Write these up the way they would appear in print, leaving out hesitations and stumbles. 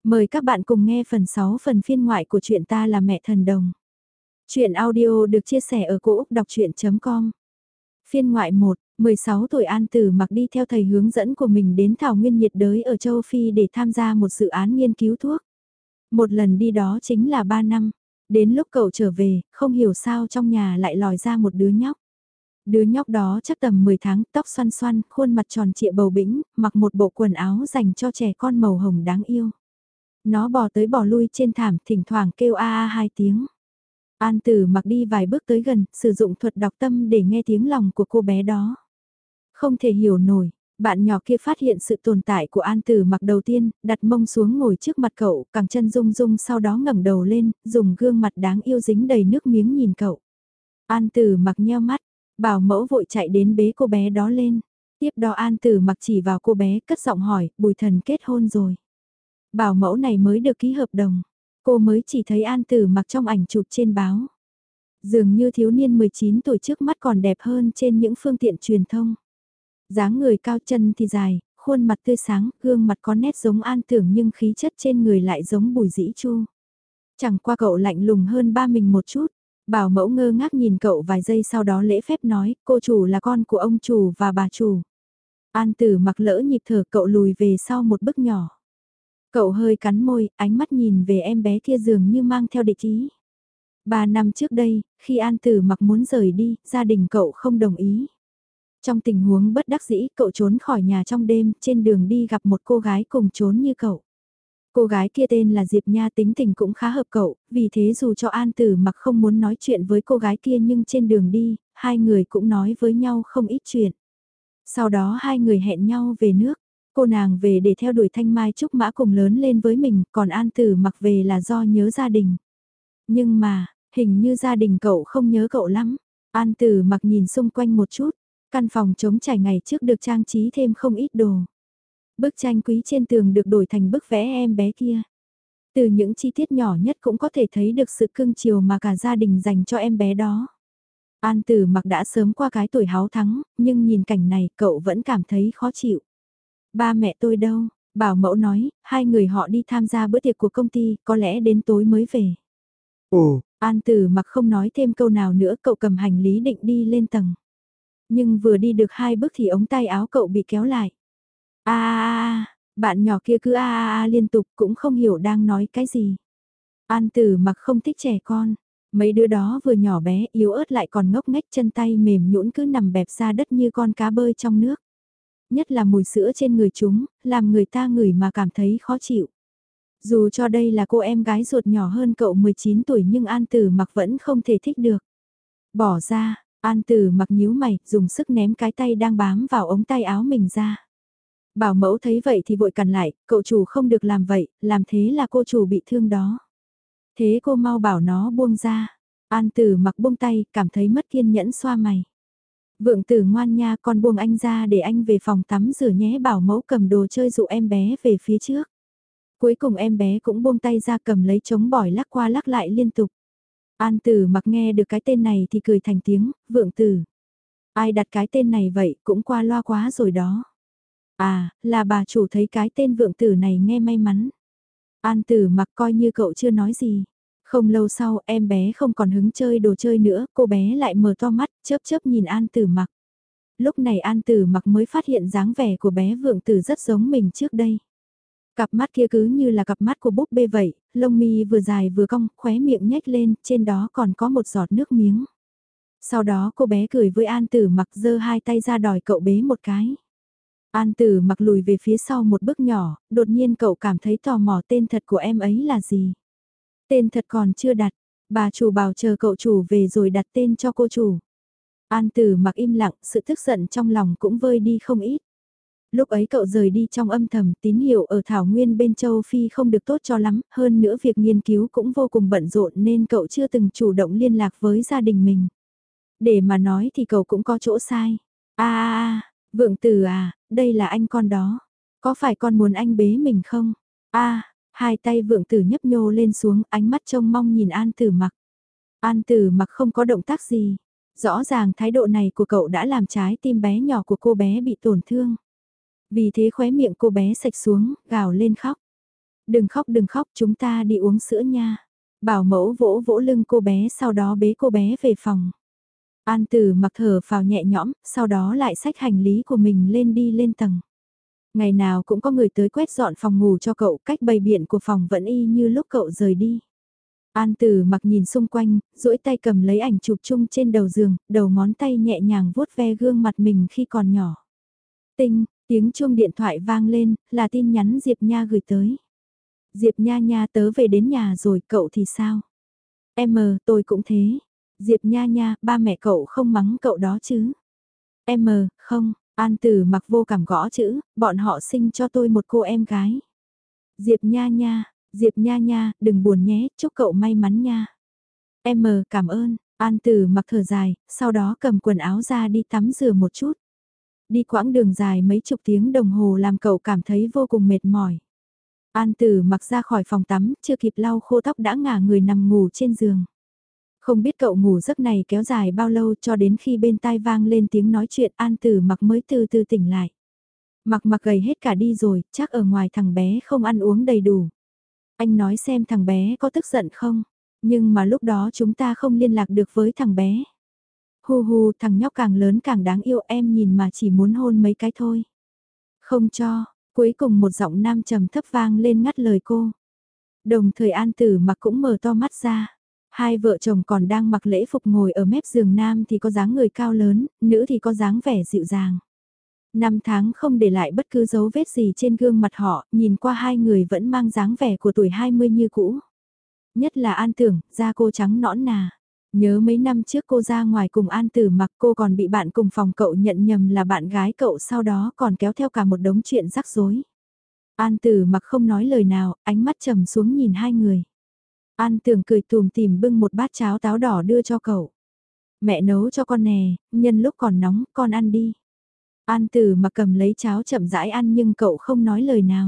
Mời các bạn cùng nghe phần 6 phần phiên ngoại của truyện Ta là mẹ thần đồng. Chuyện audio được chia sẻ ở cỗ đọc chuyện.com. Phiên ngoại 1, 16 tuổi An Tử Mặc đi theo thầy hướng dẫn của mình đến thảo nguyên nhiệt đới ở châu Phi để tham gia một dự án nghiên cứu thuốc. Một lần đi đó chính là 3 năm. Đến lúc cậu trở về, không hiểu sao trong nhà lại lòi ra một đứa nhóc. Đứa nhóc đó chắc tầm 10 tháng, tóc xoăn xoăn, khuôn mặt tròn trịa bầu bĩnh, mặc một bộ quần áo dành cho trẻ con màu hồng đáng yêu. Nó bò tới bò lui trên thảm, thỉnh thoảng kêu a a hai tiếng. An Tử Mặc đi vài bước tới gần, sử dụng thuật đọc tâm để nghe tiếng lòng của cô bé đó. Không thể hiểu nổi, bạn nhỏ kia phát hiện sự tồn tại của An Tử Mặc đầu tiên, đặt mông xuống ngồi trước mặt cậu, cẳng chân rung rung sau đó ngẩng đầu lên, dùng gương mặt đáng yêu dính đầy nước miếng nhìn cậu. An Tử Mặc nheo mắt, bảo mẫu vội chạy đến bế cô bé đó lên. Tiếp đó An Tử Mặc chỉ vào cô bé cất giọng hỏi, Bùi Thần kết hôn rồi. Bảo mẫu này mới được ký hợp đồng, cô mới chỉ thấy An Tử Mặc trong ảnh chụp trên báo. Dường như thiếu niên 19 tuổi trước mắt còn đẹp hơn trên những phương tiện truyền thông. Dáng người cao, chân thì dài, khuôn mặt tươi sáng, gương mặt có nét giống An Tưởng nhưng khí chất trên người lại giống Bùi Dĩ Chu. Chẳng qua cậu lạnh lùng hơn ba mình một chút. Bảo mẫu ngơ ngác nhìn cậu vài giây sau đó lễ phép nói, cô chủ là con của ông chủ và bà chủ. An Tử Mặc lỡ nhịp thở, cậu lùi về sau một bước nhỏ. Cậu hơi cắn môi, ánh mắt nhìn về em bé kia dường như mang theo địch ý. 3 năm trước đây, khi An Tử Mặc muốn rời đi, gia đình cậu không đồng ý. Trong tình huống bất đắc dĩ, cậu trốn khỏi nhà trong đêm, trên đường đi gặp một cô gái cùng trốn như cậu. Cô gái kia tên là Diệp Nha, tính tình cũng khá hợp cậu, vì thế dù cho An Tử Mặc không muốn nói chuyện với cô gái kia nhưng trên đường đi, hai người cũng nói với nhau không ít chuyện. Sau đó hai người hẹn nhau về nước. Cô nàng về để theo đuổi Thanh Mai Trúc Mã cùng lớn lên với mình, còn An Tử Mặc về là do nhớ gia đình. Nhưng mà, hình như gia đình cậu không nhớ cậu lắm. An Tử Mặc nhìn xung quanh một chút, căn phòng trống trải ngày trước được trang trí thêm không ít đồ. Bức tranh quý trên tường được đổi thành bức vẽ em bé kia. Từ những chi tiết nhỏ nhất cũng có thể thấy được sự cưng chiều mà cả gia đình dành cho em bé đó. An Tử Mặc đã sớm qua cái tuổi háo thắng, nhưng nhìn cảnh này cậu vẫn cảm thấy khó chịu. Ba mẹ tôi đâu? Bảo mẫu nói, hai người họ đi tham gia bữa tiệc của công ty, có lẽ đến tối mới về. Ồ, An Tử Mặc không nói thêm câu nào nữa, cậu cầm hành lý định đi lên tầng. Nhưng vừa đi được 2 bước thì ống tay áo cậu bị kéo lại. Bạn nhỏ kia cứ liên tục cũng không hiểu đang nói cái gì. An Tử Mặc không thích trẻ con. Mấy đứa đó vừa nhỏ bé, yếu ớt lại còn ngốc nghếch, chân tay mềm nhũn cứ nằm bẹp ra đất như con cá bơi trong nước. Nhất là mùi sữa trên người chúng, làm người ta ngửi mà cảm thấy khó chịu. Dù cho đây là cô em gái ruột nhỏ hơn cậu 19 tuổi nhưng An Tử Mặc vẫn không thể thích được. Bỏ ra, An Tử Mặc nhíu mày, dùng sức ném cái tay đang bám vào ống tay áo mình ra. Bảo mẫu thấy vậy thì vội cản lại, cậu chủ không được làm vậy, làm thế là cô chủ bị thương đó. Thế cô mau bảo nó buông ra. An Tử Mặc buông tay, cảm thấy mất kiên nhẫn xoa mày. Vượng Tử ngoan nha, con buông anh ra để anh về phòng tắm rửa nhé. Bảo mẫu cầm đồ chơi dụ em bé về phía trước. Cuối cùng em bé cũng buông tay ra, cầm lấy chống bỏi lắc qua lắc lại liên tục. An Tử Mặc nghe được cái tên này thì cười thành tiếng, Vượng Tử. Ai đặt cái tên này vậy, cũng qua loa quá rồi đó. À, là bà chủ thấy cái tên Vượng Tử này nghe may mắn. An Tử Mặc coi như cậu chưa nói gì. Không lâu sau em bé không còn hứng chơi đồ chơi nữa, cô bé lại mở to mắt, chớp chớp nhìn An Tử Mặc. Lúc này An Tử Mặc mới phát hiện dáng vẻ của bé Vượng Tử rất giống mình trước đây. Cặp mắt kia cứ như là cặp mắt của búp bê vậy, lông mi vừa dài vừa cong, khóe miệng nhếch lên, trên đó còn có một giọt nước miếng. Sau đó cô bé cười với An Tử Mặc, giơ hai tay ra đòi cậu bế một cái. An Tử Mặc lùi về phía sau một bước nhỏ, đột nhiên cậu cảm thấy tò mò tên thật của em ấy là gì. Tên thật còn chưa đặt, bà chủ bảo chờ cậu chủ về rồi đặt tên cho cô chủ. An Tử Mặc im lặng, sự tức giận trong lòng cũng vơi đi không ít. Lúc ấy cậu rời đi trong âm thầm, tín hiệu ở Thảo Nguyên bên châu Phi không được tốt cho lắm, hơn nữa việc nghiên cứu cũng vô cùng bận rộn nên cậu chưa từng chủ động liên lạc với gia đình mình. Để mà nói thì cậu cũng có chỗ sai. Vượng Tử à, đây là anh con đó. Có phải con muốn anh bế mình không? Hai tay Vượng Tử nhấp nhô lên xuống, ánh mắt trông mong nhìn An Tử Mặc. An Tử Mặc không có động tác gì. Rõ ràng thái độ này của cậu đã làm trái tim bé nhỏ của cô bé bị tổn thương. Vì thế khóe miệng cô bé sạch xuống, gào lên khóc. đừng khóc, chúng ta đi uống sữa nha. Bảo mẫu vỗ vỗ lưng cô bé sau đó bế cô bé về phòng. An Tử mặc thở phào nhẹ nhõm, sau đó lại xách hành lý của mình lên đi lên tầng. Ngày nào cũng có người tới quét dọn phòng ngủ cho cậu, cách bày biện của phòng vẫn y như lúc cậu rời đi. An Tử mặc nhìn xung quanh, duỗi tay cầm lấy ảnh chụp chung trên đầu giường, đầu ngón tay nhẹ nhàng vuốt ve gương mặt mình khi còn nhỏ. Tinh, tiếng chuông điện thoại vang lên, là tin nhắn Diệp Nha gửi tới. Diệp Nha Nha tớ về đến nhà rồi, cậu thì sao? Em tôi cũng thế. Diệp Nha Nha, ba mẹ cậu không mắng cậu đó chứ? Em không, An Tử mặc vô cảm gõ chữ, bọn họ sinh cho tôi một cô em gái. Diệp Nha Nha, đừng buồn nhé, chúc cậu may mắn nha. Em cảm ơn, An Tử mặc thở dài, sau đó cầm quần áo ra đi tắm rửa một chút. Đi quãng đường dài mấy chục tiếng đồng hồ làm cậu cảm thấy vô cùng mệt mỏi. An Tử mặc ra khỏi phòng tắm, chưa kịp lau khô tóc đã ngả người nằm ngủ trên giường. Không biết cậu ngủ giấc này kéo dài bao lâu cho đến khi bên tai vang lên tiếng nói chuyện An Tử mặc mới từ từ tỉnh lại. Mặc gầy hết cả đi rồi, chắc ở ngoài thằng bé không ăn uống đầy đủ. Anh nói xem thằng bé có tức giận không? Nhưng mà lúc đó chúng ta không liên lạc được với thằng bé. Hu hu, thằng nhóc càng lớn càng đáng yêu, em nhìn mà chỉ muốn hôn mấy cái thôi. Không cho, cuối cùng một giọng nam trầm thấp vang lên ngắt lời cô. Đồng thời An Tử mặc cũng mở to mắt ra. Hai vợ chồng còn đang mặc lễ phục ngồi ở mép giường, nam thì có dáng người cao lớn, nữ thì có dáng vẻ dịu dàng. Năm tháng không để lại bất cứ dấu vết gì trên gương mặt họ, nhìn qua hai người vẫn mang dáng vẻ của tuổi 20 như cũ. Nhất là An Tưởng, da cô trắng nõn nà. Nhớ mấy năm trước cô ra ngoài cùng An Tử mặc, cô còn bị bạn cùng phòng cậu nhận nhầm là bạn gái cậu, sau đó còn kéo theo cả một đống chuyện rắc rối. An Tử mặc không nói lời nào, ánh mắt trầm xuống nhìn hai người. An Tưởng cười tùm tìm bưng một bát cháo táo đỏ đưa cho cậu. Mẹ nấu cho con nè, nhân lúc còn nóng, con ăn đi. An Tử mặc cầm lấy cháo chậm rãi ăn nhưng cậu không nói lời nào.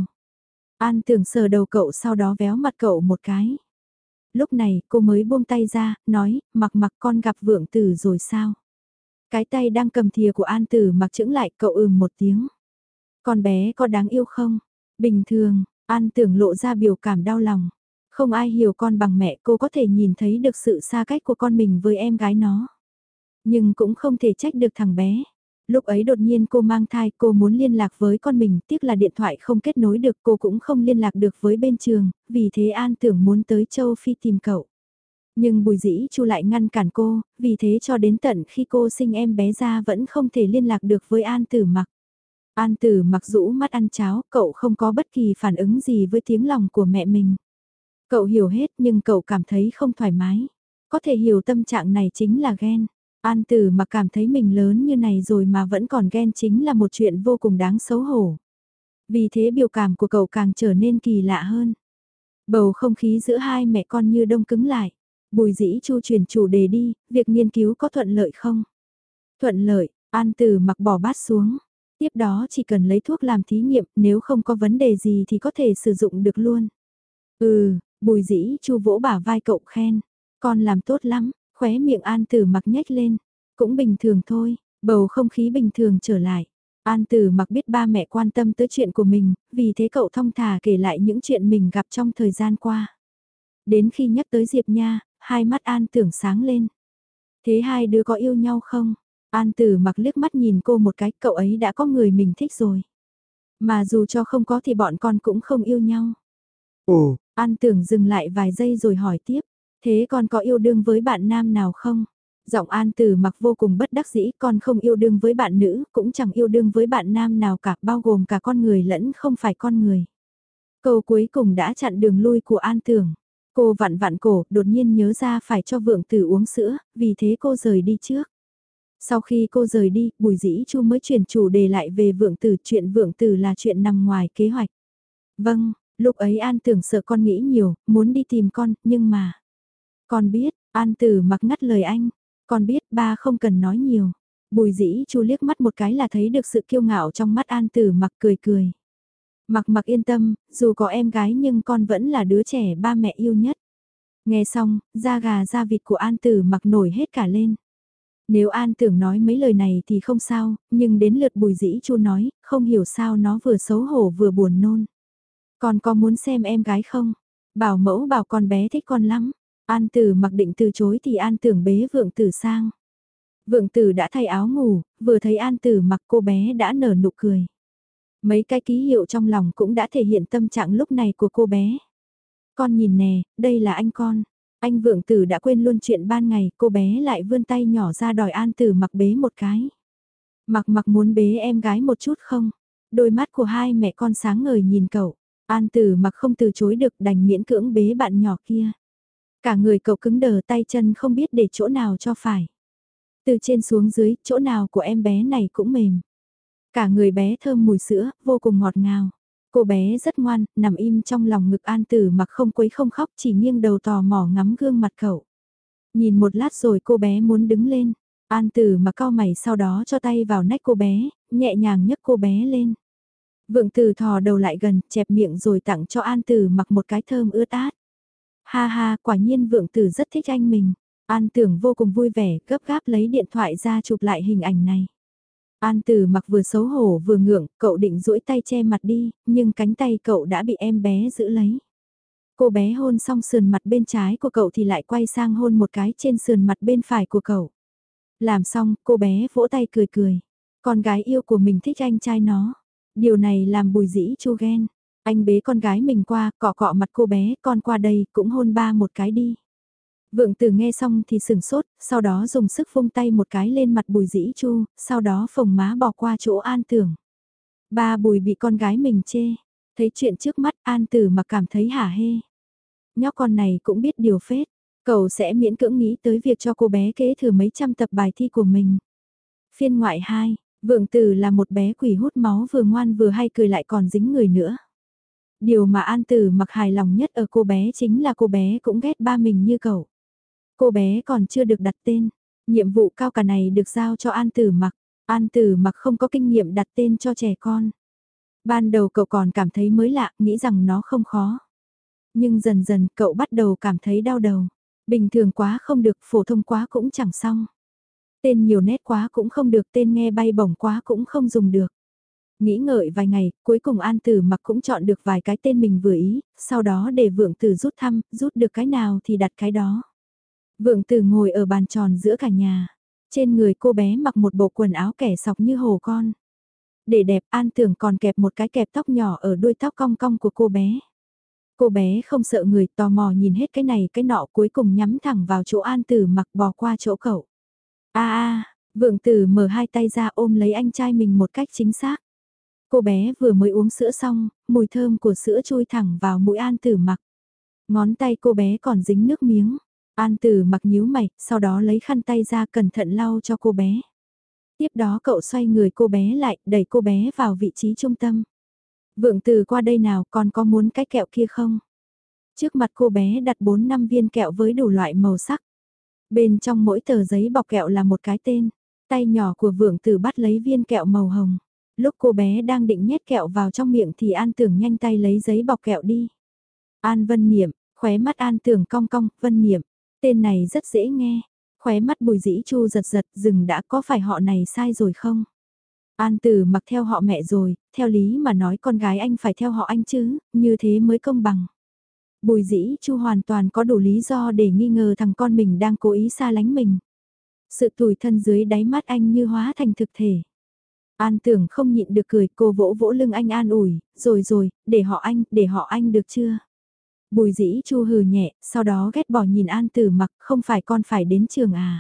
An Tưởng sờ đầu cậu sau đó véo mặt cậu một cái. Lúc này cô mới buông tay ra, nói, mặc con gặp Vượng Tử rồi sao? Cái tay đang cầm thìa của An Tử mặc chững lại, cậu một tiếng. Con bé có đáng yêu không? Bình thường, An Tưởng lộ ra biểu cảm đau lòng. Không ai hiểu con bằng mẹ, cô có thể nhìn thấy được sự xa cách của con mình với em gái nó. Nhưng cũng không thể trách được thằng bé. Lúc ấy đột nhiên cô mang thai, cô muốn liên lạc với con mình, tiếc là điện thoại không kết nối được, cô cũng không liên lạc được với bên trường, vì thế An Tưởng muốn tới châu Phi tìm cậu. Nhưng Bùi Dĩ Chu lại ngăn cản cô, vì thế cho đến tận khi cô sinh em bé ra vẫn không thể liên lạc được với An Tử mặc. An Tử mặc rũ mắt ăn cháo, cậu không có bất kỳ phản ứng gì với tiếng lòng của mẹ mình. Cậu hiểu hết nhưng cậu cảm thấy không thoải mái. Có thể hiểu tâm trạng này chính là ghen. An Tử mà cảm thấy mình lớn như này rồi mà vẫn còn ghen chính là một chuyện vô cùng đáng xấu hổ. Vì thế biểu cảm của cậu càng trở nên kỳ lạ hơn. Bầu không khí giữa hai mẹ con như đông cứng lại. Bùi Dĩ Chu chuyển chủ đề đi, việc nghiên cứu có thuận lợi không? Thuận lợi, An Tử mặc bỏ bát xuống. Tiếp đó chỉ cần lấy thuốc làm thí nghiệm, nếu không có vấn đề gì thì có thể sử dụng được luôn. Bùi Dĩ Chu vỗ bả vai cậu khen. Con làm tốt lắm, khóe miệng An Tử mặc nhếch lên. Cũng bình thường thôi, bầu không khí bình thường trở lại. An Tử mặc biết ba mẹ quan tâm tới chuyện của mình, vì thế cậu thong thả kể lại những chuyện mình gặp trong thời gian qua. Đến khi nhắc tới Diệp Nha, hai mắt An Tưởng sáng lên. Thế hai đứa có yêu nhau không? An Tử mặc liếc mắt nhìn cô một cái, cậu ấy đã có người mình thích rồi. Mà dù cho không có thì bọn con cũng không yêu nhau. Ồ, An Tưởng dừng lại vài giây rồi hỏi tiếp, thế con có yêu đương với bạn nam nào không? Giọng An Tử mặc vô cùng bất đắc dĩ, con không yêu đương với bạn nữ, cũng chẳng yêu đương với bạn nam nào cả, bao gồm cả con người lẫn không phải con người. Câu cuối cùng đã chặn đường lui của An Tưởng. Cô vặn vặn cổ, đột nhiên nhớ ra phải cho Vượng Tử uống sữa, vì thế cô rời đi trước. Sau khi cô rời đi, Bùi Dĩ Chu mới chuyển chủ đề lại về Vượng Tử, chuyện Vượng Tử là chuyện nằm ngoài kế hoạch. Vâng, lúc ấy An Tưởng sợ con nghĩ nhiều, muốn đi tìm con, nhưng mà... Con biết, An Tử mặc ngắt lời anh, con biết ba không cần nói nhiều. Bùi Dĩ Chu liếc mắt một cái là thấy được sự kiêu ngạo trong mắt An Tử mặc cười cười. Mặc yên tâm, dù có em gái nhưng con vẫn là đứa trẻ ba mẹ yêu nhất. Nghe xong, da gà da vịt của An Tử mặc nổi hết cả lên. Nếu An Tưởng nói mấy lời này thì không sao, nhưng đến lượt Bùi Dĩ Chu nói, không hiểu sao nó vừa xấu hổ vừa buồn nôn. Con có muốn xem em gái không? Bảo mẫu bảo con bé thích con lắm. An Tử mặc định từ chối thì An Tưởng bế Vượng Tử sang. Vượng Tử đã thay áo ngủ, vừa thấy An Tử mặc cô bé đã nở nụ cười. Mấy cái ký hiệu trong lòng cũng đã thể hiện tâm trạng lúc này của cô bé. Con nhìn nè, đây là anh con. Anh Vượng Tử đã quên luôn chuyện ban ngày, cô bé lại vươn tay nhỏ ra đòi An Tử mặc bế một cái. Mặc mặc muốn bế em gái một chút không? Đôi mắt của hai mẹ con sáng ngời nhìn cậu. An Tử mặc không từ chối được đành miễn cưỡng bế bạn nhỏ kia. Cả người cậu cứng đờ tay chân không biết để chỗ nào cho phải. Từ trên xuống dưới, chỗ nào của em bé này cũng mềm. Cả người bé thơm mùi sữa, vô cùng ngọt ngào. Cô bé rất ngoan, nằm im trong lòng ngực An Tử mặc không quấy không khóc chỉ nghiêng đầu tò mò ngắm gương mặt cậu. Nhìn một lát rồi cô bé muốn đứng lên. An Tử mặc cau mày sau đó cho tay vào nách cô bé, nhẹ nhàng nhấc cô bé lên. Vượng Tử thò đầu lại gần, chẹp miệng rồi tặng cho An Tử mặc một cái thơm ướt át. Ha ha, quả nhiên Vượng Tử rất thích anh mình. An Tưởng vô cùng vui vẻ, gấp gáp lấy điện thoại ra chụp lại hình ảnh này. An Tử mặc vừa xấu hổ vừa ngượng, cậu định duỗi tay che mặt đi, nhưng cánh tay cậu đã bị em bé giữ lấy. Cô bé hôn xong sườn mặt bên trái của cậu thì lại quay sang hôn một cái trên sườn mặt bên phải của cậu. Làm xong, cô bé vỗ tay cười cười. Con gái yêu của mình thích anh trai nó. Điều này làm Bùi Dĩ Chu ghen. Anh bế con gái mình qua, cọ cọ mặt cô bé, con qua đây, cũng hôn ba một cái đi. Vượng Tử nghe xong thì sừng sốt, sau đó dùng sức vung tay một cái lên mặt Bùi Dĩ Chu, sau đó phồng má bỏ qua chỗ An Tưởng. Ba Bùi bị con gái mình chê, thấy chuyện trước mắt An Tử mà cảm thấy hả hê. Nhóc con này cũng biết điều phết, cậu sẽ miễn cưỡng nghĩ tới việc cho cô bé kế thừa mấy trăm tập bài thi của mình. Phiên ngoại 2, Vượng Tử là một bé quỷ hút máu vừa ngoan vừa hay cười lại còn dính người nữa. Điều mà An Tử mặc hài lòng nhất ở cô bé chính là cô bé cũng ghét ba mình như cậu. Cô bé còn chưa được đặt tên, nhiệm vụ cao cả này được giao cho An Tử mặc. An Tử mặc không có kinh nghiệm đặt tên cho trẻ con. Ban đầu cậu còn cảm thấy mới lạ, nghĩ rằng nó không khó. Nhưng dần dần cậu bắt đầu cảm thấy đau đầu. Bình thường quá không được, phổ thông quá cũng chẳng xong. Tên nhiều nét quá cũng không được, tên nghe bay bổng quá cũng không dùng được. Nghĩ ngợi vài ngày, cuối cùng An Tử mặc cũng chọn được vài cái tên mình vừa ý, sau đó để Vượng Tử rút thăm, rút được cái nào thì đặt cái đó. Vượng Tử ngồi ở bàn tròn giữa cả nhà. Trên người cô bé mặc một bộ quần áo kẻ sọc như hổ con. Để đẹp An Tưởng còn kẹp một cái kẹp tóc nhỏ ở đuôi tóc cong cong của cô bé. Cô bé không sợ người tò mò nhìn hết cái này cái nọ cuối cùng nhắm thẳng vào chỗ An Tử mặc bò qua chỗ cậu. Vượng Tử mở hai tay ra ôm lấy anh trai mình một cách chính xác. Cô bé vừa mới uống sữa xong, mùi thơm của sữa chui thẳng vào mũi An Tử mặc. Ngón tay cô bé còn dính nước miếng. An Tử mặc nhíu mày, sau đó lấy khăn tay ra cẩn thận lau cho cô bé. Tiếp đó cậu xoay người cô bé lại, đẩy cô bé vào vị trí trung tâm. Vượng Tử qua đây nào, con có muốn cái kẹo kia không? Trước mặt cô bé đặt 4-5 viên kẹo với đủ loại màu sắc. Bên trong mỗi tờ giấy bọc kẹo là một cái tên. Tay nhỏ của Vượng Tử bắt lấy viên kẹo màu hồng. Lúc cô bé đang định nhét kẹo vào trong miệng thì An Tưởng nhanh tay lấy giấy bọc kẹo đi. An Vân Niệm, khóe mắt An Tưởng cong cong, Vân Niệm. Tên này rất dễ nghe. Khóe mắt Bùi Dĩ Chu giật giật, dừng đã, có phải họ này sai rồi không? An Tử mặc theo họ mẹ rồi, theo lý mà nói con gái anh phải theo họ anh chứ, như thế mới công bằng. Bùi Dĩ Chu hoàn toàn có đủ lý do để nghi ngờ thằng con mình đang cố ý xa lánh mình. Sự tủi thân dưới đáy mắt anh như hóa thành thực thể. An Tưởng không nhịn được cười, cô vỗ vỗ lưng anh an ủi, rồi, để họ anh được chưa? Bùi Dĩ Chu hừ nhẹ, sau đó ghét bỏ nhìn An Tử mặc, không phải con phải đến trường à?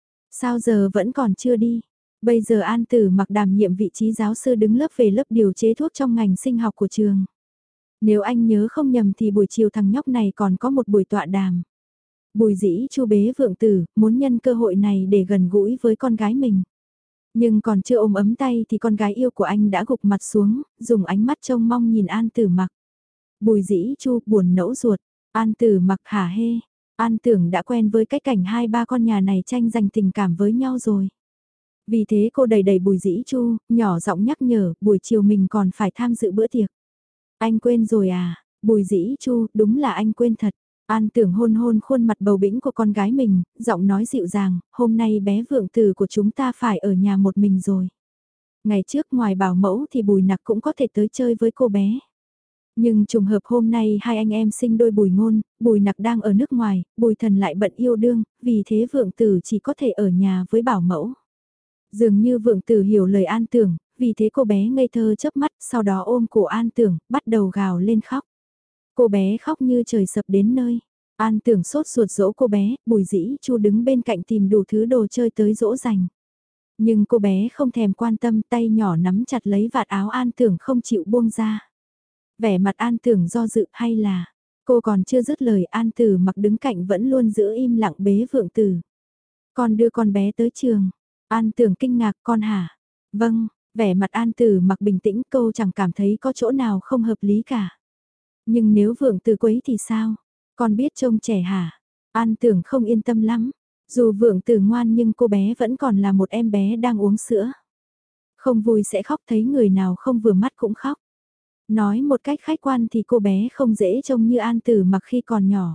Sao giờ vẫn còn chưa đi? Bây giờ An Tử mặc đảm nhiệm vị trí giáo sư đứng lớp về lớp điều chế thuốc trong ngành sinh học của trường. Nếu anh nhớ không nhầm thì buổi chiều thằng nhóc này còn có một buổi tọa đàm. Bùi Dĩ Chu bế Vượng Tử, muốn nhân cơ hội này để gần gũi với con gái mình. Nhưng còn chưa ôm ấm tay thì con gái yêu của anh đã gục mặt xuống, dùng ánh mắt trông mong nhìn An Tử mặc. Bùi Dĩ Chu buồn nẫu ruột, An Tử mặc hả hê. An Tưởng đã quen với cái cảnh hai ba con nhà này tranh giành tình cảm với nhau rồi. Vì thế cô đầy đầy Bùi Dĩ Chu, nhỏ giọng nhắc nhở, buổi chiều mình còn phải tham dự bữa tiệc. Anh quên rồi à? Bùi Dĩ Chu, đúng là anh quên thật. An Tưởng hôn hôn khuôn mặt bầu bĩnh của con gái mình, giọng nói dịu dàng, hôm nay bé Vượng Tử của chúng ta phải ở nhà một mình rồi. Ngày trước ngoài bảo mẫu thì Bùi Nặc cũng có thể tới chơi với cô bé. Nhưng trùng hợp hôm nay hai anh em sinh đôi Bùi Ngôn, Bùi Nặc đang ở nước ngoài, Bùi Thần lại bận yêu đương, vì thế Vượng Tử chỉ có thể ở nhà với bảo mẫu. Dường như Vượng Tử hiểu lời An Tưởng, vì thế cô bé ngây thơ chớp mắt, sau đó ôm cổ An Tưởng, bắt đầu gào lên khóc. Cô bé khóc như trời sập đến nơi. An Tưởng sốt ruột dỗ cô bé, Bùi Dĩ Chu đứng bên cạnh tìm đủ thứ đồ chơi tới dỗ dành. Nhưng cô bé không thèm quan tâm, tay nhỏ nắm chặt lấy vạt áo An Tưởng không chịu buông ra. Vẻ mặt An Tưởng do dự hay là, cô còn chưa dứt lời An Tử mặc đứng cạnh vẫn luôn giữ im lặng bế Vượng Tử. Con đưa con bé tới trường. An Tưởng kinh ngạc, con hả? Vâng, vẻ mặt An Tử mặc bình tĩnh, câu chẳng cảm thấy có chỗ nào không hợp lý cả. Nhưng nếu Vượng Tử quấy thì sao? Con biết trông trẻ hả? An Tưởng không yên tâm lắm. Dù Vượng Tử ngoan nhưng cô bé vẫn còn là một em bé đang uống sữa. Không vui sẽ khóc, thấy người nào không vừa mắt cũng khóc. Nói một cách khách quan thì cô bé không dễ trông như An Tử mặc khi còn nhỏ.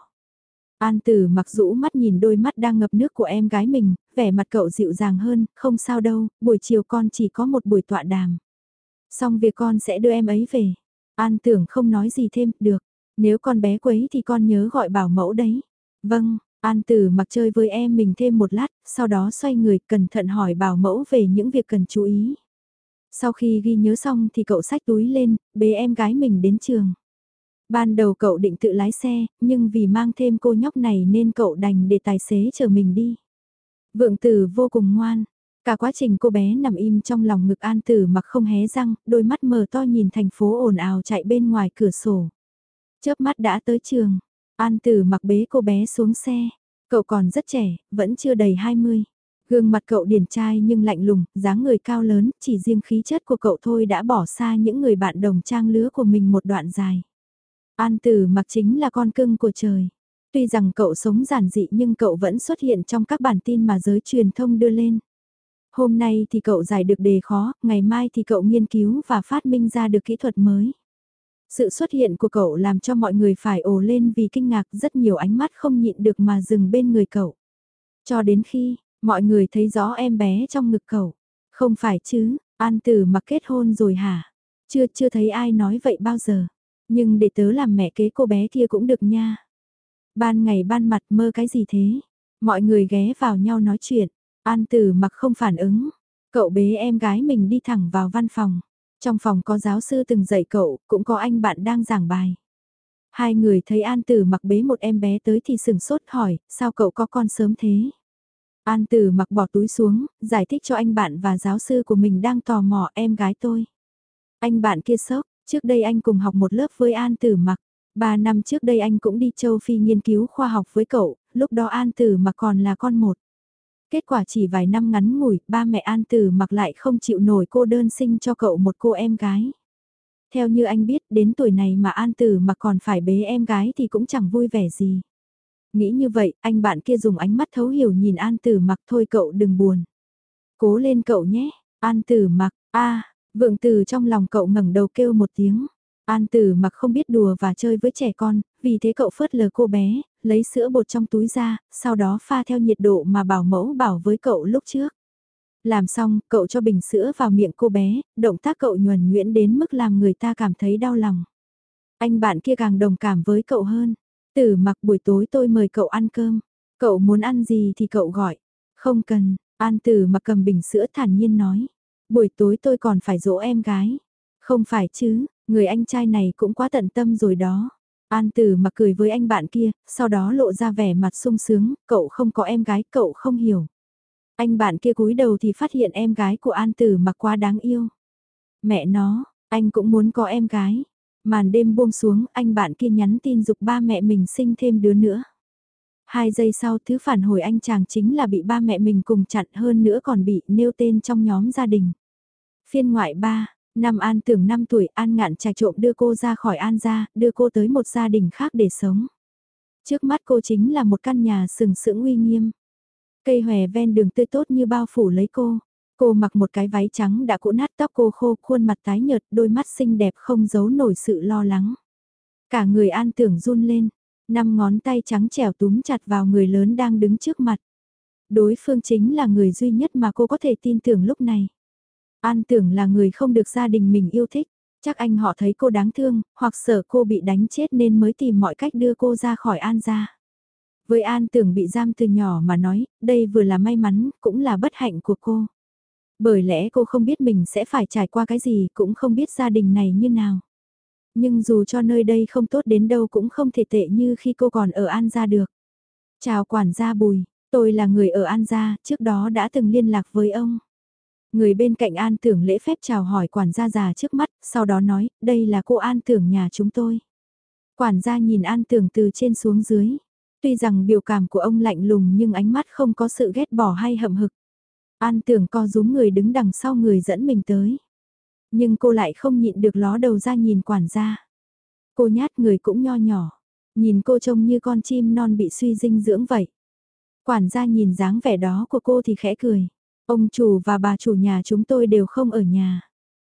An Tử mặc rũ mắt nhìn đôi mắt đang ngập nước của em gái mình, vẻ mặt cậu dịu dàng hơn, không sao đâu, buổi chiều con chỉ có một buổi tọa đàm. Xong việc con sẽ đưa em ấy về. An Tưởng không nói gì thêm, được. Nếu con bé quấy thì con nhớ gọi bảo mẫu đấy. Vâng, An Tử mặc chơi với em mình thêm một lát, sau đó xoay người cẩn thận hỏi bảo mẫu về những việc cần chú ý. Sau khi ghi nhớ xong thì cậu xách túi lên, bế em gái mình đến trường. Ban đầu cậu định tự lái xe, nhưng vì mang thêm cô nhóc này nên cậu đành để tài xế chở mình đi. Vượng Tử vô cùng ngoan. Cả quá trình cô bé nằm im trong lòng ngực An Tử mặc không hé răng, đôi mắt mờ to nhìn thành phố ồn ào chạy bên ngoài cửa sổ. Chớp mắt đã tới trường. An Tử mặc bế cô bé xuống xe. Cậu còn rất trẻ, vẫn chưa đầy 20. Gương mặt cậu điển trai nhưng lạnh lùng, dáng người cao lớn, chỉ riêng khí chất của cậu thôi đã bỏ xa những người bạn đồng trang lứa của mình một đoạn dài. An Tử mặc chính là con cưng của trời. Tuy rằng cậu sống giản dị nhưng cậu vẫn xuất hiện trong các bản tin mà giới truyền thông đưa lên. Hôm nay thì cậu giải được đề khó, ngày mai thì cậu nghiên cứu và phát minh ra được kỹ thuật mới. Sự xuất hiện của cậu làm cho mọi người phải ồ lên vì kinh ngạc, rất nhiều ánh mắt không nhịn được mà dừng bên người cậu. Cho đến khi, mọi người thấy rõ em bé trong ngực cậu. Không phải chứ, An Tử mặc kết hôn rồi hả? Chưa thấy ai nói vậy bao giờ. Nhưng để tớ làm mẹ kế cô bé kia cũng được nha. Ban ngày ban mặt mơ cái gì thế? Mọi người ghé vào nhau nói chuyện. An Tử mặc không phản ứng. Cậu bế em gái mình đi thẳng vào văn phòng. Trong phòng có giáo sư từng dạy cậu, cũng có anh bạn đang giảng bài. Hai người thấy An Tử mặc bế một em bé tới thì sừng sốt hỏi, sao cậu có con sớm thế? An Tử mặc bỏ túi xuống, giải thích cho anh bạn và giáo sư của mình đang tò mò em gái tôi. Anh bạn kia sốc, trước đây anh cùng học một lớp với An Tử mặc. 3 năm trước đây anh cũng đi châu Phi nghiên cứu khoa học với cậu, lúc đó An Tử mặc còn là con một. Kết quả chỉ vài năm ngắn ngủi, ba mẹ An Tử mặc lại không chịu nổi cô đơn sinh cho cậu một cô em gái. Theo như anh biết, đến tuổi này mà An Tử mặc còn phải bế em gái thì cũng chẳng vui vẻ gì. Nghĩ như vậy, anh bạn kia dùng ánh mắt thấu hiểu nhìn An Tử mặc, thôi cậu đừng buồn. Cố lên cậu nhé, An Tử mặc, Vượng Tử trong lòng cậu ngẩng đầu kêu một tiếng. An Tử mặc không biết đùa và chơi với trẻ con, vì thế cậu phớt lờ cô bé, lấy sữa bột trong túi ra, sau đó pha theo nhiệt độ mà bảo mẫu bảo với cậu lúc trước. Làm xong, cậu cho bình sữa vào miệng cô bé, động tác cậu nhuần nhuyễn đến mức làm người ta cảm thấy đau lòng. Anh bạn kia càng đồng cảm với cậu hơn. Tử mặc buổi tối tôi mời cậu ăn cơm. Cậu muốn ăn gì thì cậu gọi. Không cần, An Tử mặc cầm bình sữa thản nhiên nói. Buổi tối tôi còn phải dỗ em gái. Không phải chứ, người anh trai này cũng quá tận tâm rồi đó. An Tử mặc cười với anh bạn kia, sau đó lộ ra vẻ mặt sung sướng, cậu không có em gái, cậu không hiểu. Anh bạn kia cúi đầu thì phát hiện em gái của An Tử mặc quá đáng yêu. Mẹ nó, anh cũng muốn có em gái. Màn đêm buông xuống, anh bạn kia nhắn tin giục ba mẹ mình sinh thêm đứa nữa. 2 giây sau, thứ phản hồi anh chàng chính là bị ba mẹ mình cùng chặn, hơn nữa còn bị nêu tên trong nhóm gia đình. Phiên ngoại 3, năm An Tưởng 5 tuổi, An Ngạn Trạch trộm đưa cô ra khỏi An gia, đưa cô tới một gia đình khác để sống. Trước mắt cô chính là một căn nhà sừng sững uy nghiêm. Cây hòe ven đường tươi tốt như bao phủ lấy cô. Cô mặc một cái váy trắng đã cũ nát, tóc cô khô, khuôn mặt tái nhợt, đôi mắt xinh đẹp không giấu nổi sự lo lắng. Cả người An Tưởng run lên, 5 ngón tay trắng trẻo túm chặt vào người lớn đang đứng trước mặt. Đối phương chính là người duy nhất mà cô có thể tin tưởng lúc này. An Tưởng là người không được gia đình mình yêu thích. Chắc anh họ thấy cô đáng thương, hoặc sợ cô bị đánh chết nên mới tìm mọi cách đưa cô ra khỏi An gia. Với An Tưởng bị giam từ nhỏ mà nói, đây vừa là may mắn, cũng là bất hạnh của cô. Bởi lẽ cô không biết mình sẽ phải trải qua cái gì, cũng không biết gia đình này như nào. Nhưng dù cho nơi đây không tốt đến đâu cũng không thể tệ như khi cô còn ở An gia được. Chào quản gia Bùi, tôi là người ở An gia, trước đó đã từng liên lạc với ông. Người bên cạnh An Tưởng lễ phép chào hỏi quản gia già trước mắt, sau đó nói, đây là cô An Tưởng nhà chúng tôi. Quản gia nhìn An Tưởng từ trên xuống dưới. Tuy rằng biểu cảm của ông lạnh lùng nhưng ánh mắt không có sự ghét bỏ hay hậm hực. An Tưởng co rúm người đứng đằng sau người dẫn mình tới. Nhưng cô lại không nhịn được ló đầu ra nhìn quản gia. Cô nhát người cũng nho nhỏ. Nhìn cô trông như con chim non bị suy dinh dưỡng vậy. Quản gia nhìn dáng vẻ đó của cô thì khẽ cười. Ông chủ và bà chủ nhà chúng tôi đều không ở nhà.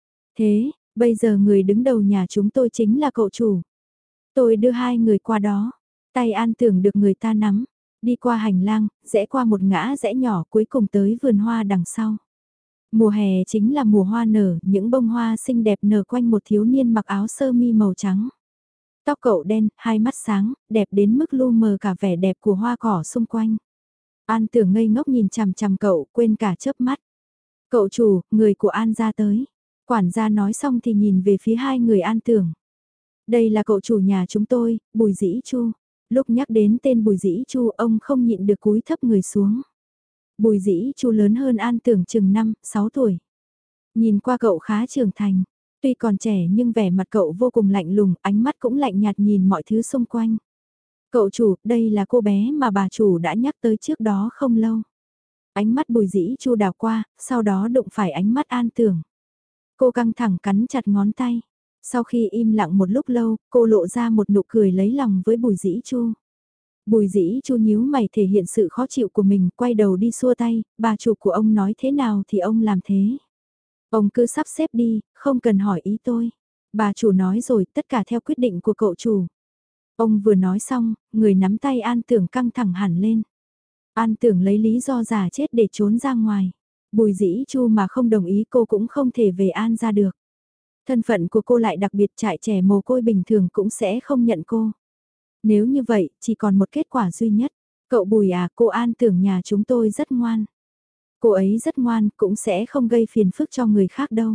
Thế, bây giờ người đứng đầu nhà chúng tôi chính là cậu chủ. Tôi đưa hai người qua đó. Tay An Tưởng được người ta nắm. Đi qua hành lang, rẽ qua một ngã rẽ nhỏ cuối cùng tới vườn hoa đằng sau. Mùa hè chính là mùa hoa nở, những bông hoa xinh đẹp nở quanh một thiếu niên mặc áo sơ mi màu trắng. Tóc cậu đen, hai mắt sáng, đẹp đến mức lu mờ cả vẻ đẹp của hoa cỏ xung quanh. An Tưởng ngây ngốc nhìn chằm chằm cậu, quên cả chớp mắt. Cậu chủ, người của An gia tới. Quản gia nói xong thì nhìn về phía hai người An Tưởng. Đây là cậu chủ nhà chúng tôi, Bùi Dĩ Chu. Lúc nhắc đến tên Bùi Dĩ Chu, ông không nhịn được cúi thấp người xuống. Bùi Dĩ Chu lớn hơn An Tưởng chừng 5, 6 tuổi. Nhìn qua cậu khá trưởng thành. Tuy còn trẻ nhưng vẻ mặt cậu vô cùng lạnh lùng, ánh mắt cũng lạnh nhạt nhìn mọi thứ xung quanh. Cậu chủ, đây là cô bé mà bà chủ đã nhắc tới trước đó không lâu. Ánh mắt Bùi Dĩ Chu đảo qua, sau đó đụng phải ánh mắt An Tưởng. Cô căng thẳng cắn chặt ngón tay. Sau khi im lặng một lúc lâu, cô lộ ra một nụ cười lấy lòng với Bùi Dĩ Chu. Bùi Dĩ Chu nhíu mày thể hiện sự khó chịu của mình, quay đầu đi xua tay, bà chủ của ông nói thế nào thì ông làm thế. Ông cứ sắp xếp đi, không cần hỏi ý tôi. Bà chủ nói rồi, tất cả theo quyết định của cậu chủ. Ông vừa nói xong, người nắm tay An Tưởng căng thẳng hẳn lên. An Tưởng lấy lý do giả chết để trốn ra ngoài. Bùi Dĩ Chu mà không đồng ý cô cũng không thể về An ra được. Thân phận của cô lại đặc biệt, trại trẻ mồ côi bình thường cũng sẽ không nhận cô. Nếu như vậy, chỉ còn một kết quả duy nhất. Cậu Bùi à, cô An Tưởng nhà chúng tôi rất ngoan. Cô ấy rất ngoan, cũng sẽ không gây phiền phức cho người khác đâu.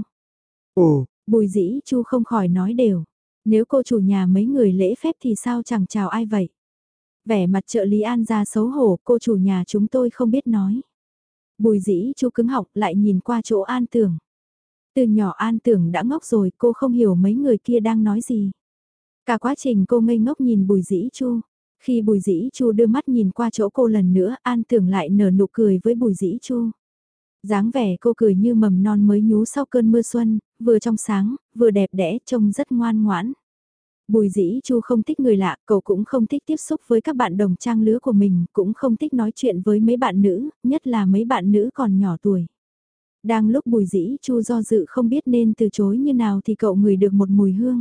Ồ, Bùi Dĩ Chu không khỏi nói đều. Nếu cô chủ nhà mấy người lễ phép thì sao chẳng chào ai vậy? Vẻ mặt trợ lý An ra xấu hổ, cô chủ nhà chúng tôi không biết nói. Bùi Dĩ Chu cứng họng lại nhìn qua chỗ An Tưởng. Từ nhỏ An Tưởng đã ngốc rồi, cô không hiểu mấy người kia đang nói gì. Cả quá trình cô ngây ngốc nhìn Bùi Dĩ Chu. Khi Bùi Dĩ Chu đưa mắt nhìn qua chỗ cô lần nữa, An Tưởng lại nở nụ cười với Bùi Dĩ Chu. Dáng vẻ cô cười như mầm non mới nhú sau cơn mưa xuân, vừa trong sáng, vừa đẹp đẽ, trông rất ngoan ngoãn. Bùi Dĩ Chu không thích người lạ, cậu cũng không thích tiếp xúc với các bạn đồng trang lứa của mình, cũng không thích nói chuyện với mấy bạn nữ, nhất là mấy bạn nữ còn nhỏ tuổi. Đang lúc Bùi Dĩ Chu do dự không biết nên từ chối như nào thì cậu ngửi được một mùi hương.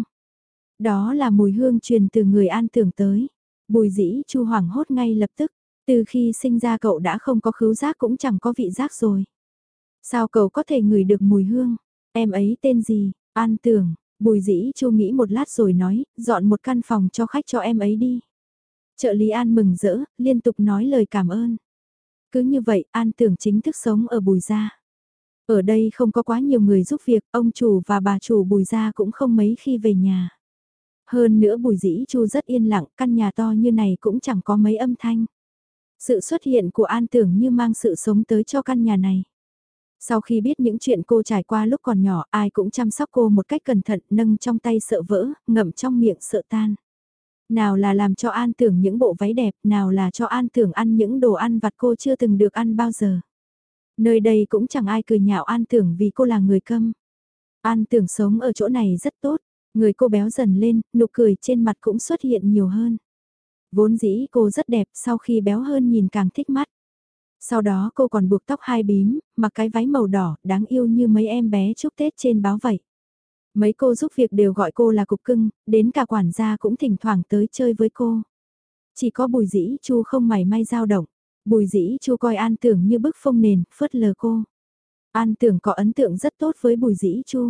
Đó là mùi hương truyền từ người An Tưởng tới. Bùi Dĩ Chu hoảng hốt ngay lập tức, từ khi sinh ra cậu đã không có khứu giác cũng chẳng có vị giác rồi. Sao cậu có thể ngửi được mùi hương? Em ấy tên gì? An Tưởng. Bùi Dĩ Chu nghĩ một lát rồi nói, dọn một căn phòng cho khách cho em ấy đi. Trợ lý An mừng rỡ, liên tục nói lời cảm ơn. Cứ như vậy, An Tưởng chính thức sống ở Bùi gia. Ở đây không có quá nhiều người giúp việc, ông chủ và bà chủ Bùi gia cũng không mấy khi về nhà. Hơn nữa Bùi Dĩ Chu rất yên lặng, căn nhà to như này cũng chẳng có mấy âm thanh. Sự xuất hiện của An Tưởng như mang sự sống tới cho căn nhà này. Sau khi biết những chuyện cô trải qua lúc còn nhỏ, ai cũng chăm sóc cô một cách cẩn thận, nâng trong tay sợ vỡ, ngậm trong miệng sợ tan. Nào là làm cho An Tưởng những bộ váy đẹp, nào là cho An Tưởng ăn những đồ ăn vặt cô chưa từng được ăn bao giờ. Nơi đây cũng chẳng ai cười nhạo An Tưởng vì cô là người câm. An Tưởng sống ở chỗ này rất tốt, người cô béo dần lên, nụ cười trên mặt cũng xuất hiện nhiều hơn. Vốn dĩ cô rất đẹp, sau khi béo hơn nhìn càng thích mắt. Sau đó cô còn buộc tóc hai bím, mặc cái váy màu đỏ, đáng yêu như mấy em bé chúc Tết trên báo vậy. Mấy cô giúp việc đều gọi cô là cục cưng, đến cả quản gia cũng thỉnh thoảng tới chơi với cô. Chỉ có Bùi Dĩ Chu không mảy may dao động. Bùi Dĩ Chu coi An Tưởng như bức phông nền, phớt lờ cô. An Tưởng có ấn tượng rất tốt với Bùi Dĩ Chu.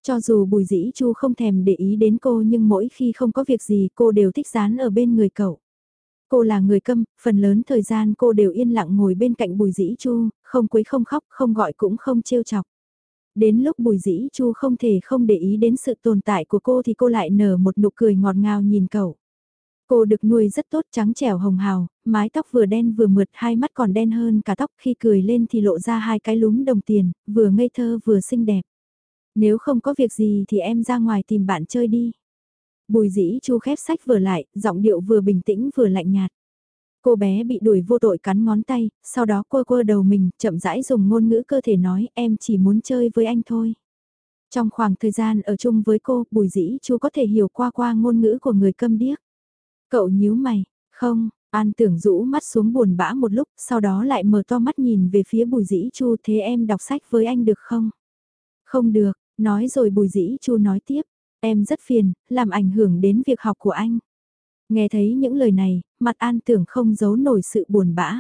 Cho dù Bùi Dĩ Chu không thèm để ý đến cô nhưng mỗi khi không có việc gì cô đều thích dán ở bên người cậu. Cô là người câm, phần lớn thời gian cô đều yên lặng ngồi bên cạnh Bùi Dĩ Chu, không quấy không khóc, không gọi cũng không trêu chọc. Đến lúc Bùi Dĩ Chu không thể không để ý đến sự tồn tại của cô thì cô lại nở một nụ cười ngọt ngào nhìn cậu. Cô được nuôi rất tốt, trắng trẻo hồng hào, mái tóc vừa đen vừa mượt, hai mắt còn đen hơn cả tóc, khi cười lên thì lộ ra hai cái lúm đồng tiền, vừa ngây thơ vừa xinh đẹp. Nếu không có việc gì thì em ra ngoài tìm bạn chơi đi. Bùi Dĩ Chu khép sách vở lại, giọng điệu vừa bình tĩnh vừa lạnh nhạt. Cô bé bị đuổi vô tội cắn ngón tay, sau đó quơ quơ đầu mình, chậm rãi dùng ngôn ngữ cơ thể nói em chỉ muốn chơi với anh thôi. Trong khoảng thời gian ở chung với cô, Bùi Dĩ Chu có thể hiểu qua ngôn ngữ của người câm điếc. Cậu nhíu mày, không, An Tưởng rũ mắt xuống buồn bã một lúc, sau đó lại mở to mắt nhìn về phía Bùi Dĩ Chu, thế em đọc sách với anh được không? Không được, nói rồi Bùi Dĩ Chu nói tiếp, em rất phiền, làm ảnh hưởng đến việc học của anh. Nghe thấy những lời này, mặt An Tưởng không giấu nổi sự buồn bã.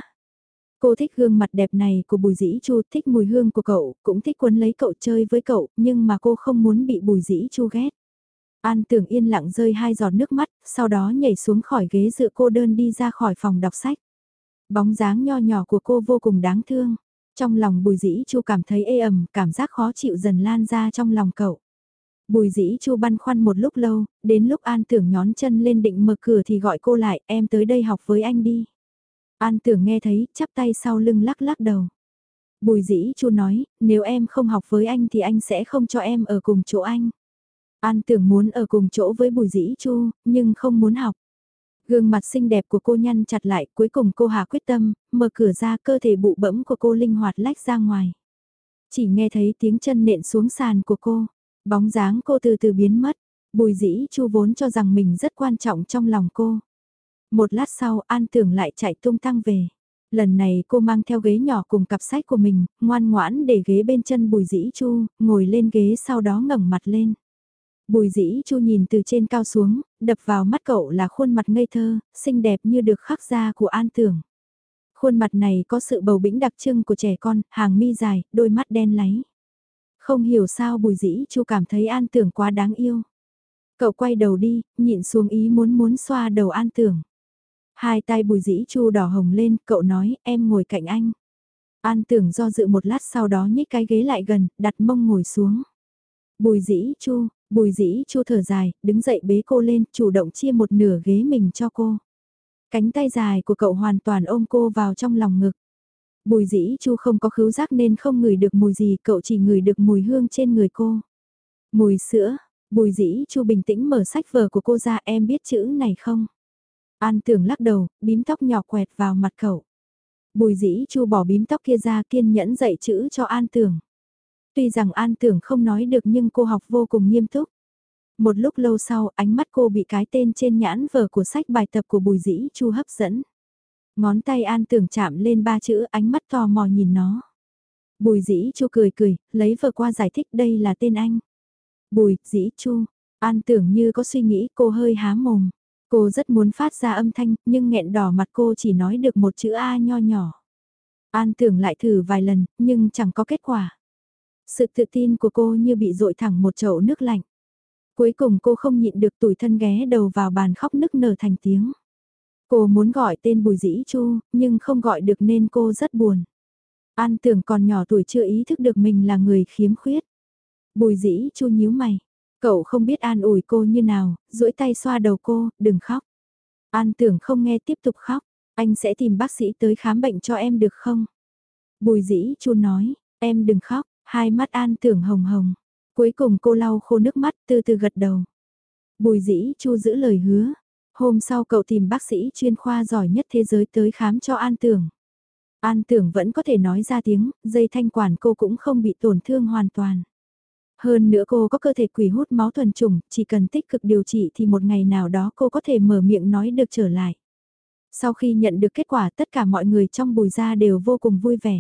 Cô thích gương mặt đẹp này của Bùi Dĩ Chu, thích mùi hương của cậu, cũng thích quấn lấy cậu chơi với cậu, nhưng mà cô không muốn bị Bùi Dĩ Chu ghét. An Tưởng yên lặng rơi hai giọt nước mắt, sau đó nhảy xuống khỏi ghế dựa cô đơn đi ra khỏi phòng đọc sách. Bóng dáng nho nhỏ của cô vô cùng đáng thương. Trong lòng Bùi Dĩ Chu cảm thấy ê ẩm, cảm giác khó chịu dần lan ra trong lòng cậu. Bùi Dĩ Chu băn khoăn một lúc lâu, đến lúc An Tưởng nhón chân lên định mở cửa thì gọi cô lại, em tới đây học với anh đi. An Tưởng nghe thấy, chắp tay sau lưng lắc lắc đầu. Bùi Dĩ Chu nói, nếu em không học với anh thì anh sẽ không cho em ở cùng chỗ anh. An Tưởng muốn ở cùng chỗ với Bùi Dĩ Chu, nhưng không muốn học. Gương mặt xinh đẹp của cô nhăn chặt lại, cuối cùng cô hạ quyết tâm, mở cửa ra, cơ thể bụ bẫm của cô linh hoạt lách ra ngoài. Chỉ nghe thấy tiếng chân nện xuống sàn của cô, bóng dáng cô từ từ biến mất. Bùi Dĩ Chu vốn cho rằng mình rất quan trọng trong lòng cô. Một lát sau An Tưởng lại chạy tung tăng về. Lần này cô mang theo ghế nhỏ cùng cặp sách của mình, ngoan ngoãn để ghế bên chân Bùi Dĩ Chu, ngồi lên ghế sau đó ngẩng mặt lên. Bùi Dĩ Chu nhìn từ trên cao xuống, đập vào mắt cậu là khuôn mặt ngây thơ, xinh đẹp như được khắc ra của An Tưởng. Khuôn mặt này có sự bầu bĩnh đặc trưng của trẻ con, hàng mi dài, đôi mắt đen láy. Không hiểu sao Bùi Dĩ Chu cảm thấy An Tưởng quá đáng yêu. Cậu quay đầu đi, nhịn xuống ý muốn xoa đầu An Tưởng. Hai tay Bùi Dĩ Chu đỏ hồng lên, cậu nói, em ngồi cạnh anh. An Tưởng do dự một lát sau đó nhích cái ghế lại gần, đặt mông ngồi xuống. Bùi Dĩ Chu thở dài, đứng dậy bế cô lên, chủ động chia một nửa ghế mình cho cô. Cánh tay dài của cậu hoàn toàn ôm cô vào trong lòng ngực. Bùi Dĩ Chu không có khứu giác nên không ngửi được mùi gì, cậu chỉ ngửi được mùi hương trên người cô. Mùi sữa, Bùi Dĩ Chu bình tĩnh mở sách vở của cô ra, em biết chữ này không? An Tưởng lắc đầu, bím tóc nhỏ quẹt vào mặt cậu. Bùi Dĩ Chu bỏ bím tóc kia ra, kiên nhẫn dạy chữ cho An Tưởng. Tuy rằng An Tưởng không nói được nhưng cô học vô cùng nghiêm túc. Một lúc lâu sau, ánh mắt cô bị cái tên trên nhãn vở của sách bài tập của Bùi Dĩ Chu hấp dẫn. Ngón tay An Tưởng chạm lên ba chữ, ánh mắt tò mò nhìn nó. Bùi Dĩ Chu cười cười, lấy vở qua giải thích đây là tên anh. Bùi Dĩ Chu, An Tưởng như có suy nghĩ, cô hơi há mồm. Cô rất muốn phát ra âm thanh, nhưng nghẹn đỏ mặt cô chỉ nói được một chữ A nho nhỏ. An Tưởng lại thử vài lần, nhưng chẳng có kết quả. Sự tự tin của cô như bị dội thẳng một chậu nước lạnh. Cuối cùng cô không nhịn được, tủi thân ghé đầu vào bàn khóc nức nở thành tiếng. Cô muốn gọi tên Bùi Dĩ Chu, nhưng không gọi được nên cô rất buồn. An Tưởng còn nhỏ tuổi chưa ý thức được mình là người khiếm khuyết. Bùi Dĩ Chu nhíu mày. Cậu không biết an ủi cô như nào, duỗi tay xoa đầu cô, đừng khóc. An Tưởng không nghe, tiếp tục khóc. Anh sẽ tìm bác sĩ tới khám bệnh cho em được không? Bùi Dĩ Chu nói, em đừng khóc, hai mắt An Tưởng hồng hồng. Cuối cùng cô lau khô nước mắt, từ từ gật đầu. Bùi Dĩ Chu giữ lời hứa. Hôm sau cậu tìm bác sĩ chuyên khoa giỏi nhất thế giới tới khám cho An Tưởng. An Tưởng vẫn có thể nói ra tiếng, dây thanh quản cô cũng không bị tổn thương hoàn toàn. Hơn nữa cô có cơ thể quỷ hút máu thuần chủng, chỉ cần tích cực điều trị thì một ngày nào đó cô có thể mở miệng nói được trở lại. Sau khi nhận được kết quả, tất cả mọi người trong Bùi gia đều vô cùng vui vẻ.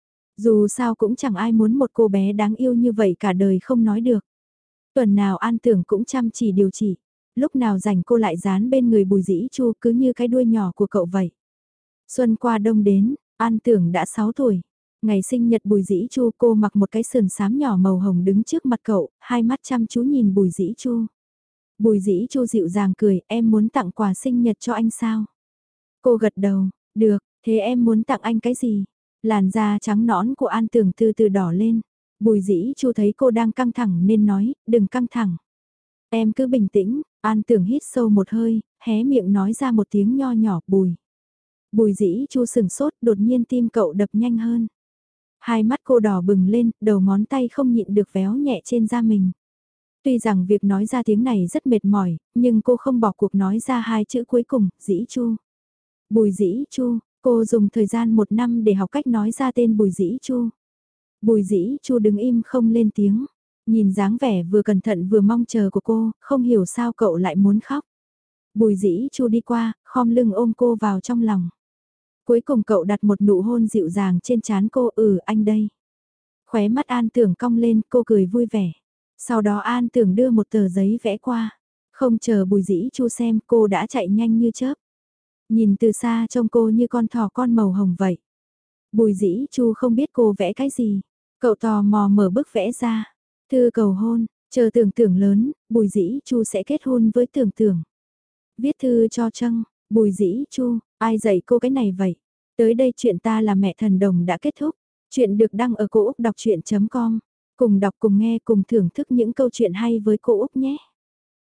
Dù sao cũng chẳng ai muốn một cô bé đáng yêu như vậy cả đời không nói được. Tuần nào An Tưởng cũng chăm chỉ điều trị. Lúc nào rảnh cô lại dán bên người Bùi Dĩ Chu, cứ như cái đuôi nhỏ của cậu vậy. Xuân qua đông đến, An Tưởng đã 6 tuổi. Ngày sinh nhật Bùi Dĩ Chu, cô mặc một cái sườn xám nhỏ màu hồng đứng trước mặt cậu, hai mắt chăm chú nhìn Bùi Dĩ Chu. Bùi Dĩ Chu dịu dàng cười, em muốn tặng quà sinh nhật cho anh sao? Cô gật đầu, được, thế em muốn tặng anh cái gì? Làn da trắng nõn của An Tưởng từ từ đỏ lên. Bùi Dĩ Chu thấy cô đang căng thẳng nên nói, đừng căng thẳng. Em cứ bình tĩnh, An Tưởng hít sâu một hơi, hé miệng nói ra một tiếng nho nhỏ, Bùi. Bùi Dĩ Chu sừng sốt, đột nhiên tim cậu đập nhanh hơn. Hai mắt cô đỏ bừng lên, đầu ngón tay không nhịn được véo nhẹ trên da mình. Tuy rằng việc nói ra tiếng này rất mệt mỏi, nhưng cô không bỏ cuộc nói ra hai chữ cuối cùng, Dĩ Chu. Bùi Dĩ Chu, cô dùng thời gian 1 năm để học cách nói ra tên Bùi Dĩ Chu. Bùi Dĩ Chu đứng im không lên tiếng, nhìn dáng vẻ vừa cẩn thận vừa mong chờ của cô, không hiểu sao cậu lại muốn khóc. Bùi Dĩ Chu đi qua, khom lưng ôm cô vào trong lòng. Cuối cùng cậu đặt một nụ hôn dịu dàng trên trán cô, anh đây. Khóe mắt An Tưởng cong lên, cô cười vui vẻ. Sau đó An Tưởng đưa một tờ giấy vẽ qua. Không chờ Bùi Dĩ Chu xem, cô đã chạy nhanh như chớp. Nhìn từ xa trông cô như con thỏ con màu hồng vậy. Bùi Dĩ Chu không biết cô vẽ cái gì. Cậu tò mò mở bức vẽ ra. Thư cầu hôn, chờ Tưởng Tưởng lớn, Bùi Dĩ Chu sẽ kết hôn với Tưởng Tưởng. Viết thư cho Trăng, Bùi Dĩ Chu, ai dạy cô cái này vậy? Tới đây chuyện ta là mẹ thần đồng đã kết thúc. Chuyện được đăng ở cô Úc Đọc Chuyện.com. Cùng đọc cùng nghe cùng thưởng thức những câu chuyện hay với cô Úc nhé.